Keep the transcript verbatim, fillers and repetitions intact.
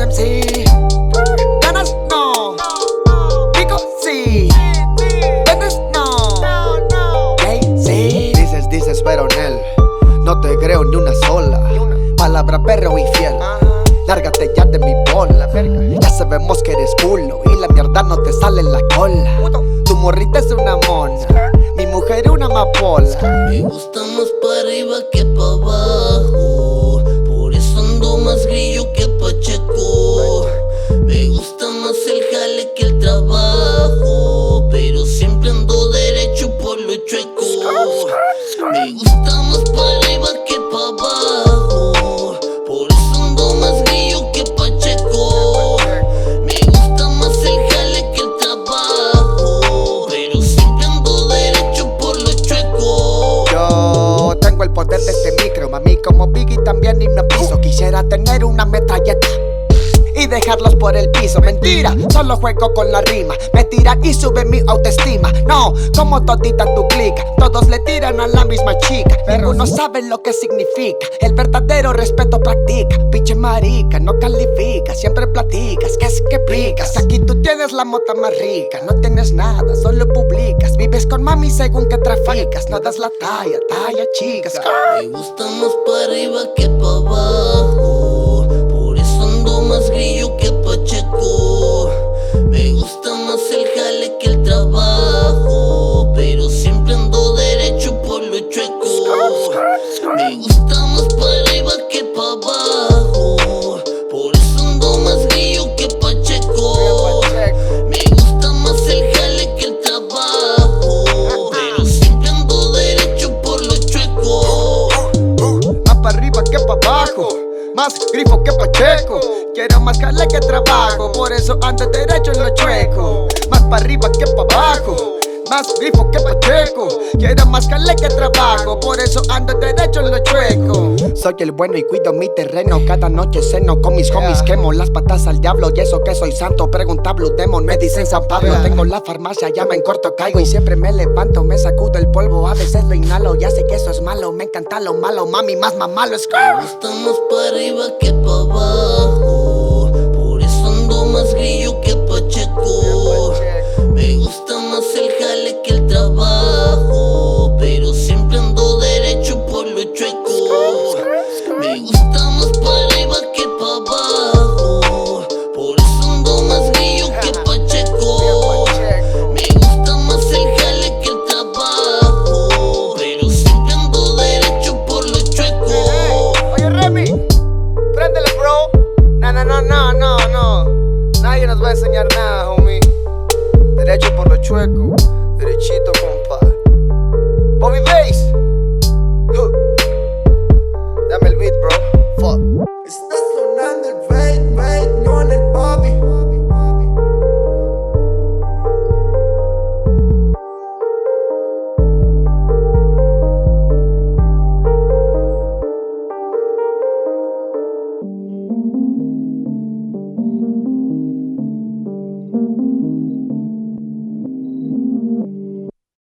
M C. Ganas no, pico sí, vendes no, gay sí. Dices, dices, pero en él no te creo ni una sola. Palabra perro y fiel. Lárgate ya de mi bola. Ya sabemos que eres culo y la mierda no te sale en la cola. Tu morrita es una mona, mi mujer es una amapola. Me gusta más para arriba que para abajo, por eso ando más grillo que pacheco. Me gusta más el jale que el trabajo, pero siempre ando derecho por lo chueco. Me gusta más para arriba que para abajo, por eso ando más grillo que pacheco. Me gusta más el jale que el trabajo, pero siempre ando derecho por lo chueco. Yo tengo el poder de este micro, mami, como Biggie también hipnotizo. Quisiera tener una metralleta y dejarlos por el piso. Mentira, solo juego con la rima. Me tiran y suben mi autoestima. No, como todita tu clica, todos le tiran a la misma chica. Ninguno sabe lo que significa, el verdadero respeto practica. Pinche marica, no califica, siempre platicas, ¿qué es que picas? Aquí tú tienes la mota más rica, no tienes nada, solo publicas. Vives con mami según que traficas, no das la talla, talla chicas. Me gusta más para arriba que para abajo, por eso ando más grillo que pacheco. Me gusta más el jale que el trabajo, pero siempre ando derecho por lo chueco. Me gusta más para arriba que para abajo, por eso ando más grillo que pacheco. Me gusta más el jale que el trabajo, pero siempre ando derecho por lo chueco. Más para arriba que para abajo, más grifo que pacheco. Quiero más jale que trabajo, por eso ando derecho en lo chueco. Más para arriba que para abajo, más grifo que pacheco. Quiero más jale que trabajo, por eso ando derecho en lo chueco. Soy el bueno y cuido mi terreno. Cada noche ceno con mis homies, quemo las patas al diablo. Y eso que soy santo, pregunta Blue Demon, me dicen San Pablo. Tengo la farmacia, ya me en corto caigo y siempre me levanto, me sacudo el polvo, a veces lo inhalo. Ya sé que eso es malo, me encanta lo malo, mami, más mamalo es. Me gusta más para arriba que para abajo, por eso ando más grillo que pacheco. Me gusta más el jale que el trabajo, pero siempre ando derecho por lo chueco. Me gusta más para arriba que para abajo, por eso ando más grillo que pacheco. Me gusta más el jale que el trabajo, pero siempre ando derecho por lo chueco. Oye Remy, préndele bro. No, no, no, no, no, no. Nadie nos va a enseñar nada, homie. Derecho por lo chueco.